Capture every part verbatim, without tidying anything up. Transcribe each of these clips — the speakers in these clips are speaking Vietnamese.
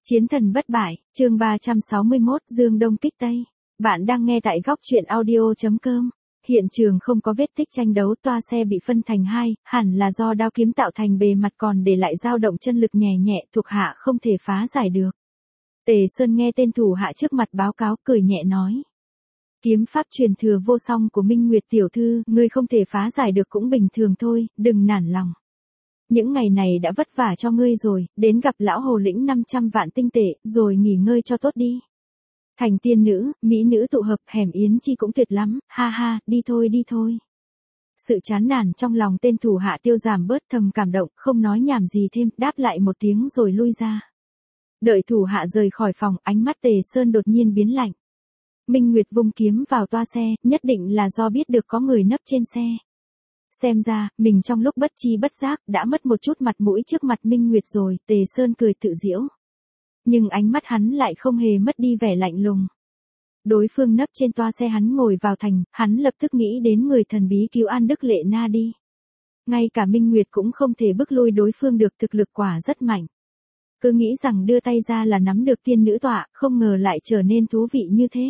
Chiến thần bất bại, chương ba trăm sáu mươi mốt, Dương Đông kích Tây. Bạn đang nghe tại góc truyện audio chấm com. Hiện trường không có vết tích tranh đấu, toa xe bị phân thành hai, hẳn là do đao kiếm tạo thành bề mặt còn để lại dao động chân lực nhẹ nhẹ, thuộc hạ không thể phá giải được. Tề Sơn nghe tên thủ hạ trước mặt báo cáo, cười nhẹ nói. Kiếm pháp truyền thừa vô song của Minh Nguyệt tiểu thư, ngươi không thể phá giải được cũng bình thường thôi, đừng nản lòng. Những ngày này đã vất vả cho ngươi rồi, đến gặp lão hồ lĩnh năm trăm vạn tinh tệ, rồi nghỉ ngơi cho tốt đi. Thành tiên nữ, mỹ nữ tụ hợp, hẻm yến chi cũng tuyệt lắm, ha ha, đi thôi đi thôi. Sự chán nản trong lòng tên thủ hạ tiêu giảm bớt, thầm cảm động, không nói nhảm gì thêm, đáp lại một tiếng rồi lui ra. Đợi thủ hạ rời khỏi phòng, ánh mắt Tề Sơn đột nhiên biến lạnh. Minh Nguyệt vung kiếm vào toa xe, nhất định là do biết được có người nấp trên xe. Xem ra, mình trong lúc bất chi bất giác, đã mất một chút mặt mũi trước mặt Minh Nguyệt rồi, Tề Sơn cười tự giễu. Nhưng ánh mắt hắn lại không hề mất đi vẻ lạnh lùng. Đối phương nấp trên toa xe hắn ngồi vào thành, hắn lập tức nghĩ đến người thần bí cứu An Đức Lệ Na đi. Ngay cả Minh Nguyệt cũng không thể bức lui đối phương được, thực lực quả rất mạnh. Cứ nghĩ rằng đưa tay ra là nắm được tiên nữ tọa, không ngờ lại trở nên thú vị như thế.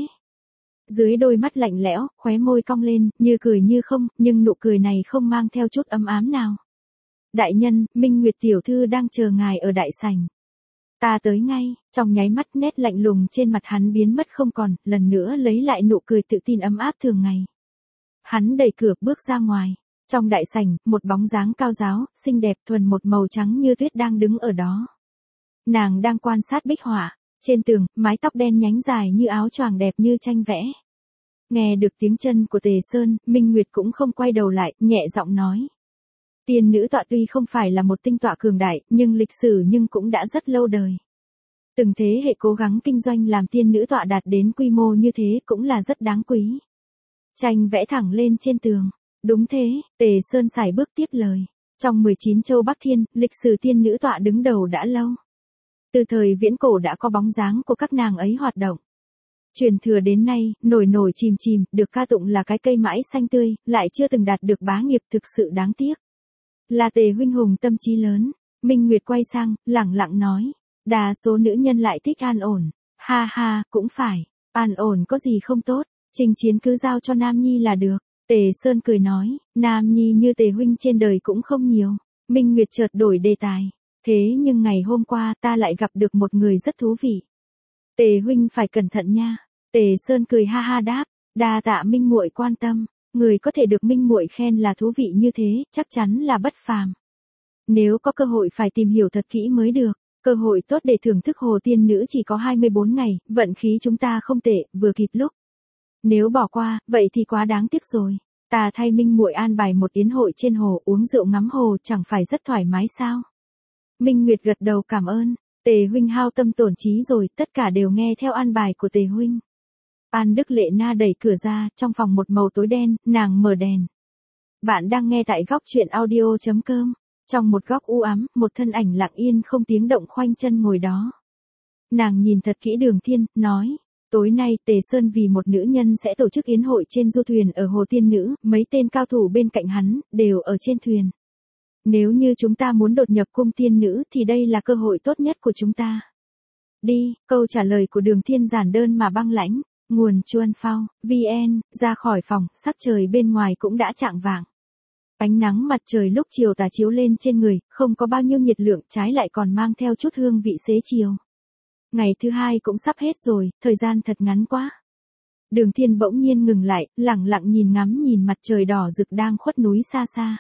Dưới đôi mắt lạnh lẽo, khóe môi cong lên, như cười như không, nhưng nụ cười này không mang theo chút ấm ám nào. Đại nhân, Minh Nguyệt tiểu thư đang chờ ngài ở đại sảnh. Ta tới ngay, trong nháy mắt nét lạnh lùng trên mặt hắn biến mất không còn, lần nữa lấy lại nụ cười tự tin ấm áp thường ngày. Hắn đẩy cửa bước ra ngoài. Trong đại sảnh, một bóng dáng cao ráo, xinh đẹp thuần một màu trắng như tuyết đang đứng ở đó. Nàng đang quan sát bích họa. Trên tường, mái tóc đen nhánh dài như áo choàng đẹp như tranh vẽ. Nghe được tiếng chân của Tề Sơn, Minh Nguyệt cũng không quay đầu lại, nhẹ giọng nói. Tiên nữ tọa tuy không phải là một tinh tọa cường đại, nhưng lịch sử nhưng cũng đã rất lâu đời. Từng thế hệ cố gắng kinh doanh làm tiên nữ tọa đạt đến quy mô như thế cũng là rất đáng quý. Tranh vẽ thẳng lên trên tường. Đúng thế, Tề Sơn sải bước tiếp lời. Trong mười chín châu Bắc Thiên, lịch sử tiên nữ tọa đứng đầu đã lâu. Từ thời viễn cổ đã có bóng dáng của các nàng ấy hoạt động. Truyền thừa đến nay, nổi nổi chìm chìm, được ca tụng là cái cây mãi xanh tươi, lại chưa từng đạt được bá nghiệp, thực sự đáng tiếc. Là Tề huynh hùng tâm trí lớn. Minh Nguyệt quay sang, lẳng lặng nói. Đa số nữ nhân lại thích an ổn. Ha ha, cũng phải. An ổn có gì không tốt, chinh chiến cứ giao cho Nam Nhi là được. Tề Sơn cười nói, Nam Nhi như Tề huynh trên đời cũng không nhiều. Minh Nguyệt chợt đổi đề tài. Thế nhưng ngày hôm qua ta lại gặp được một người rất thú vị. Tề huynh phải cẩn thận nha. Tề Sơn cười ha ha đáp, đa tạ Minh muội quan tâm, người có thể được Minh muội khen là thú vị như thế, chắc chắn là bất phàm. Nếu có cơ hội phải tìm hiểu thật kỹ mới được, cơ hội tốt để thưởng thức hồ tiên nữ chỉ có hai mươi bốn ngày, vận khí chúng ta không tệ, vừa kịp lúc. Nếu bỏ qua, vậy thì quá đáng tiếc rồi. Ta thay Minh muội an bài một yến hội trên hồ, uống rượu ngắm hồ, chẳng phải rất thoải mái sao? Minh Nguyệt gật đầu cảm ơn. Tề huynh hao tâm tổn trí rồi, tất cả đều nghe theo an bài của Tề huynh. An Đức Lệ Na đẩy cửa ra, trong phòng một màu tối đen, nàng mở đèn. Bạn đang nghe tại góc truyện audio chấm com. Trong một góc u ám, một thân ảnh lặng yên không tiếng động khoanh chân ngồi đó. Nàng nhìn thật kỹ Đường Thiên, nói. Tối nay, Tề Sơn vì một nữ nhân sẽ tổ chức yến hội trên du thuyền ở hồ tiên nữ, mấy tên cao thủ bên cạnh hắn, đều ở trên thuyền. Nếu như chúng ta muốn đột nhập cung tiên nữ thì đây là cơ hội tốt nhất của chúng ta. Đi, câu trả lời của Đường Thiên giản đơn mà băng lãnh. Nguồn Chuan Phao, vê en, ra khỏi phòng, sắc trời bên ngoài cũng đã chạng vạng. Ánh nắng mặt trời lúc chiều tà chiếu lên trên người, không có bao nhiêu nhiệt lượng, trái lại còn mang theo chút hương vị xế chiều. Ngày thứ hai cũng sắp hết rồi, thời gian thật ngắn quá. Đường Thiên bỗng nhiên ngừng lại, lặng lặng nhìn ngắm nhìn mặt trời đỏ rực đang khuất núi xa xa.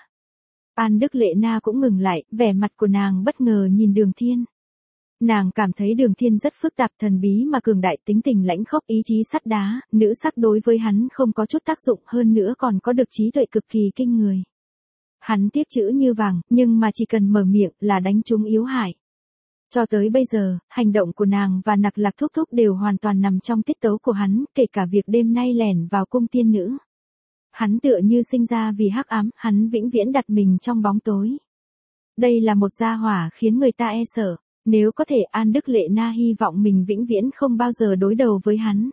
An Đức Lệ Na cũng ngừng lại, vẻ mặt của nàng bất ngờ nhìn Đường Thiên. Nàng cảm thấy Đường Thiên rất phức tạp, thần bí mà cường đại, tính tình lãnh khốc, ý chí sắt đá, nữ sắc đối với hắn không có chút tác dụng, hơn nữa còn có được trí tuệ cực kỳ kinh người. Hắn tiếc chữ như vàng, nhưng mà chỉ cần mở miệng là đánh trúng yếu hại. Cho tới bây giờ, hành động của nàng và Nặc Lạc thúc thúc đều hoàn toàn nằm trong tiết tấu của hắn, kể cả việc đêm nay lẻn vào cung tiên nữ. Hắn tựa như sinh ra vì hắc ám, hắn vĩnh viễn đặt mình trong bóng tối. Đây là một gia hỏa khiến người ta e sợ. Nếu có thể, An Đức Lệ Na hy vọng mình vĩnh viễn không bao giờ đối đầu với hắn.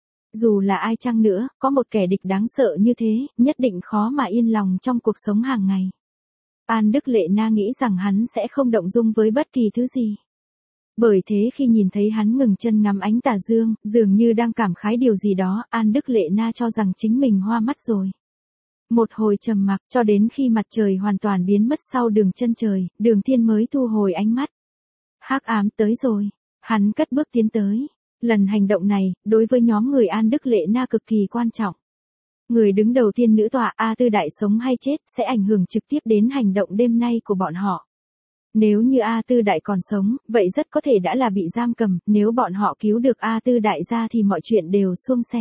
Dù là ai chăng nữa, có một kẻ địch đáng sợ như thế, nhất định khó mà yên lòng trong cuộc sống hàng ngày. An Đức Lệ Na nghĩ rằng hắn sẽ không động dung với bất kỳ thứ gì. Bởi thế khi nhìn thấy hắn ngừng chân ngắm ánh tà dương, dường như đang cảm khái điều gì đó, An Đức Lệ Na cho rằng chính mình hoa mắt rồi. Một hồi trầm mặc, cho đến khi mặt trời hoàn toàn biến mất sau đường chân trời, Đường Thiên mới thu hồi ánh mắt. Hắc ám tới rồi. Hắn cất bước tiến tới. Lần hành động này, đối với nhóm người An Đức Lệ Na cực kỳ quan trọng. Người đứng đầu tiên nữ tọa A Tư Đại sống hay chết sẽ ảnh hưởng trực tiếp đến hành động đêm nay của bọn họ. Nếu như A Tư Đại còn sống, vậy rất có thể đã là bị giam cầm, nếu bọn họ cứu được A Tư Đại ra thì mọi chuyện đều suôn sẻ.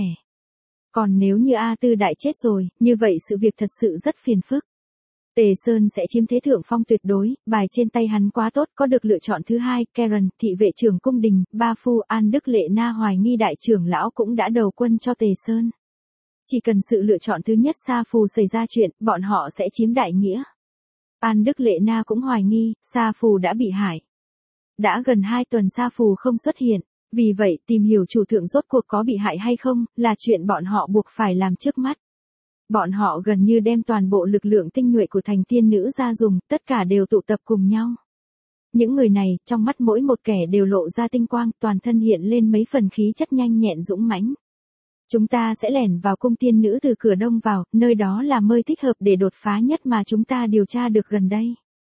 Còn nếu như A Tư Đại chết rồi, như vậy sự việc thật sự rất phiền phức. Tề Sơn sẽ chiếm thế thượng phong tuyệt đối, bài trên tay hắn quá tốt, có được lựa chọn thứ hai, Karen, thị vệ trưởng cung đình, Ba Phu, An Đức Lệ Na hoài nghi đại trưởng lão cũng đã đầu quân cho Tề Sơn. Chỉ cần sự lựa chọn thứ nhất Sa Phù xảy ra chuyện, bọn họ sẽ chiếm đại nghĩa. An Đức Lệ Na cũng hoài nghi, Sa Phù đã bị hại. Đã gần hai tuần Sa Phù không xuất hiện, vì vậy tìm hiểu chủ thượng rốt cuộc có bị hại hay không, là chuyện bọn họ buộc phải làm trước mắt. Bọn họ gần như đem toàn bộ lực lượng tinh nhuệ của thành tiên nữ ra dùng, tất cả đều tụ tập cùng nhau. Những người này, trong mắt mỗi một kẻ đều lộ ra tinh quang, toàn thân hiện lên mấy phần khí chất nhanh nhẹn dũng mãnh. Chúng ta sẽ lẻn vào cung tiên nữ từ cửa đông vào, nơi đó là nơi thích hợp để đột phá nhất mà chúng ta điều tra được gần đây.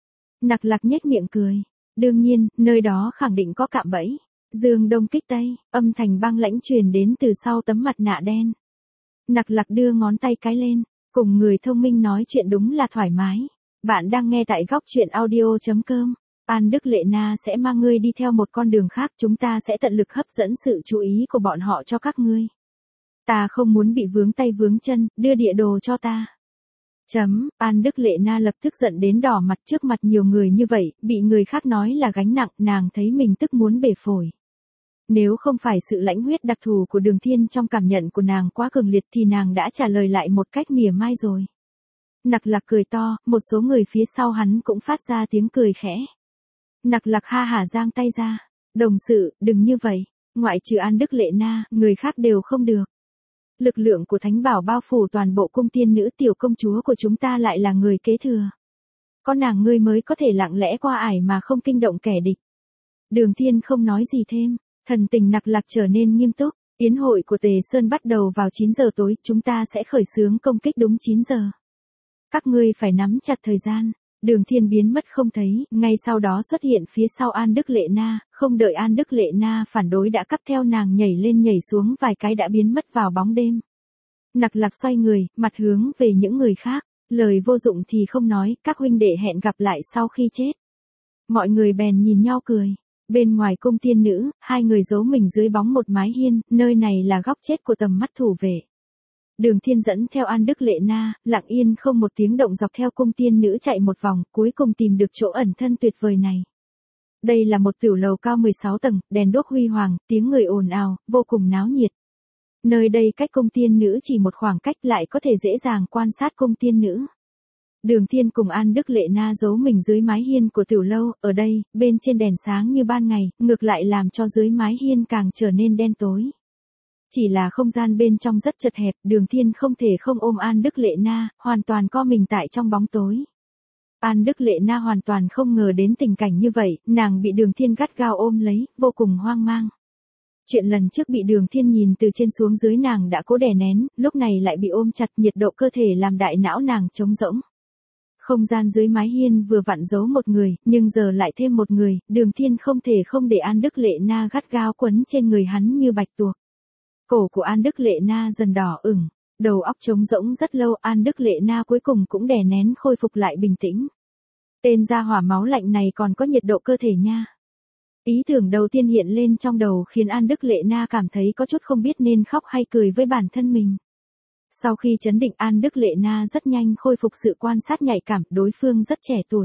Nặc Lạc nhếch miệng cười. Đương nhiên, nơi đó khẳng định có cạm bẫy. Dương đông kích tây, âm thanh băng lãnh truyền đến từ sau tấm mặt nạ đen. Nặc Lạc đưa ngón tay cái lên, cùng người thông minh nói chuyện đúng là thoải mái. Bạn đang nghe tại góc truyện audio chấm com. An Đức Lệ Na sẽ mang ngươi đi theo một con đường khác, chúng ta sẽ tận lực hấp dẫn sự chú ý của bọn họ cho các ngươi. Ta không muốn bị vướng tay vướng chân, đưa địa đồ cho ta. Chấm, An Đức Lệ Na lập tức giận đến đỏ mặt trước mặt nhiều người như vậy, bị người khác nói là gánh nặng, nàng thấy mình tức muốn bể phổi. Nếu không phải sự lãnh huyết đặc thù của Đường Thiên trong cảm nhận của nàng quá cường liệt thì nàng đã trả lời lại một cách mỉa mai rồi. Nặc Lạc cười to, một số người phía sau hắn cũng phát ra tiếng cười khẽ. Nặc Lạc ha hả giang tay ra. Đồng sự, đừng như vậy, ngoại trừ An Đức Lệ Na, người khác đều không được. Lực lượng của Thánh Bảo bao phủ toàn bộ cung tiên nữ, tiểu công chúa của chúng ta lại là người kế thừa. Có nàng ngươi mới có thể lặng lẽ qua ải mà không kinh động kẻ địch. Đường Thiên không nói gì thêm, thần tình Nặc Lạc trở nên nghiêm túc. Yến hội của Tề Sơn bắt đầu vào chín giờ tối, chúng ta sẽ khởi xướng công kích đúng chín giờ. Các ngươi phải nắm chặt thời gian. Đường Thiên biến mất không thấy, ngay sau đó xuất hiện phía sau An Đức Lệ Na, không đợi An Đức Lệ Na phản đối đã cắp theo nàng nhảy lên nhảy xuống vài cái đã biến mất vào bóng đêm. Nặc Lạc xoay người, mặt hướng về những người khác, lời vô dụng thì không nói, các huynh đệ hẹn gặp lại sau khi chết. Mọi người bèn nhìn nhau cười. Bên ngoài cung tiên nữ, hai người giấu mình dưới bóng một mái hiên, nơi này là góc chết của tầm mắt thủ vệ. Đường Thiên dẫn theo An Đức Lệ Na, lặng yên không một tiếng động dọc theo cung tiên nữ chạy một vòng, cuối cùng tìm được chỗ ẩn thân tuyệt vời này. Đây là một tiểu lầu cao mười sáu tầng, đèn đuốc huy hoàng, tiếng người ồn ào, vô cùng náo nhiệt. Nơi đây cách cung tiên nữ chỉ một khoảng cách lại có thể dễ dàng quan sát cung tiên nữ. Đường Thiên cùng An Đức Lệ Na giấu mình dưới mái hiên của tiểu lâu, ở đây, bên trên đèn sáng như ban ngày, ngược lại làm cho dưới mái hiên càng trở nên đen tối. Chỉ là không gian bên trong rất chật hẹp, Đường Thiên không thể không ôm An Đức Lệ Na, hoàn toàn co mình tại trong bóng tối. An Đức Lệ Na hoàn toàn không ngờ đến tình cảnh như vậy, nàng bị Đường Thiên gắt gao ôm lấy, vô cùng hoang mang. Chuyện lần trước bị Đường Thiên nhìn từ trên xuống dưới nàng đã cố đè nén, lúc này lại bị ôm chặt, nhiệt độ cơ thể làm đại não nàng trống rỗng. Không gian dưới mái hiên vừa vặn giấu một người, nhưng giờ lại thêm một người, Đường Thiên không thể không để An Đức Lệ Na gắt gao quấn trên người hắn như bạch tuộc. Cổ của An Đức Lệ Na dần đỏ ửng, đầu óc trống rỗng rất lâu, An Đức Lệ Na cuối cùng cũng đè nén khôi phục lại bình tĩnh. Tên gia hỏa máu lạnh này còn có nhiệt độ cơ thể nha. Ý tưởng đầu tiên hiện lên trong đầu khiến An Đức Lệ Na cảm thấy có chút không biết nên khóc hay cười với bản thân mình. Sau khi chấn định, An Đức Lệ Na rất nhanh khôi phục sự quan sát nhạy cảm, đối phương rất trẻ tuổi.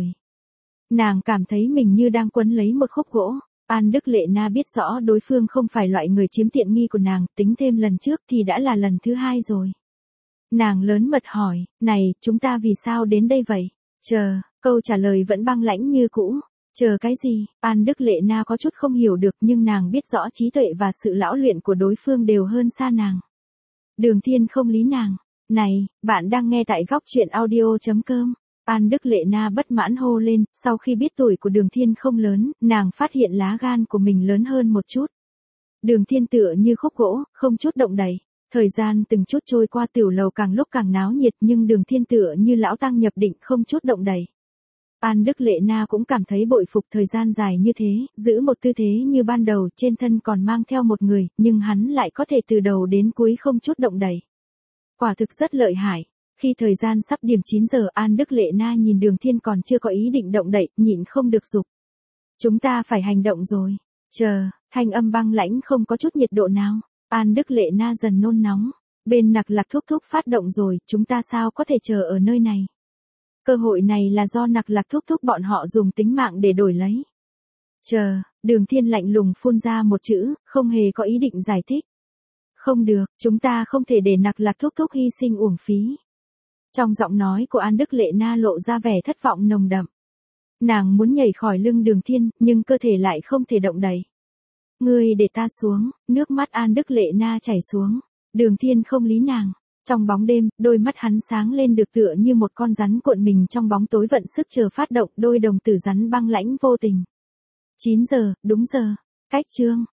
Nàng cảm thấy mình như đang quấn lấy một khúc gỗ. An Đức Lệ Na biết rõ đối phương không phải loại người chiếm tiện nghi của nàng, tính thêm lần trước thì đã là lần thứ hai rồi. Nàng lớn mật hỏi, này, chúng ta vì sao đến đây vậy? Chờ, câu trả lời vẫn băng lãnh như cũ. Chờ cái gì? An Đức Lệ Na có chút không hiểu được, nhưng nàng biết rõ trí tuệ và sự lão luyện của đối phương đều hơn xa nàng. Đường Thiên không lý nàng. Này, bạn đang nghe tại góc truyện audio chấm com. An Đức Lệ Na bất mãn hô lên, sau khi biết tuổi của Đường Thiên không lớn, nàng phát hiện lá gan của mình lớn hơn một chút. Đường Thiên tựa như khúc gỗ, không chút động đậy. Thời gian từng chút trôi qua, tiểu lầu càng lúc càng náo nhiệt, nhưng Đường Thiên tựa như lão tăng nhập định, không chút động đậy. An Đức Lệ Na cũng cảm thấy bội phục, thời gian dài như thế, giữ một tư thế như ban đầu, trên thân còn mang theo một người, nhưng hắn lại có thể từ đầu đến cuối không chút động đậy. Quả thực rất lợi hại. Khi thời gian sắp điểm chín giờ, An Đức Lệ Na nhìn Đường Thiên còn chưa có ý định động đậy, nhịn không được giục. Chúng ta phải hành động rồi. Chờ, thanh âm băng lãnh không có chút nhiệt độ nào. An Đức Lệ Na dần nôn nóng. Bên Nặc Lạc thúc thúc phát động rồi, chúng ta sao có thể chờ ở nơi này. Cơ hội này là do Nặc Lạc thúc thúc bọn họ dùng tính mạng để đổi lấy. Chờ, Đường Thiên lạnh lùng phun ra một chữ, không hề có ý định giải thích. Không được, chúng ta không thể để Nặc Lạc thúc thúc hy sinh uổng phí. Trong giọng nói của An Đức Lệ Na lộ ra vẻ thất vọng nồng đậm. Nàng muốn nhảy khỏi lưng Đường Thiên, nhưng cơ thể lại không thể động đậy. Ngươi để ta xuống, nước mắt An Đức Lệ Na chảy xuống. Đường Thiên không lý nàng. Trong bóng đêm, đôi mắt hắn sáng lên được tựa như một con rắn cuộn mình trong bóng tối vận sức chờ phát động, đôi đồng tử rắn băng lãnh vô tình. chín giờ, đúng giờ. Cách chương.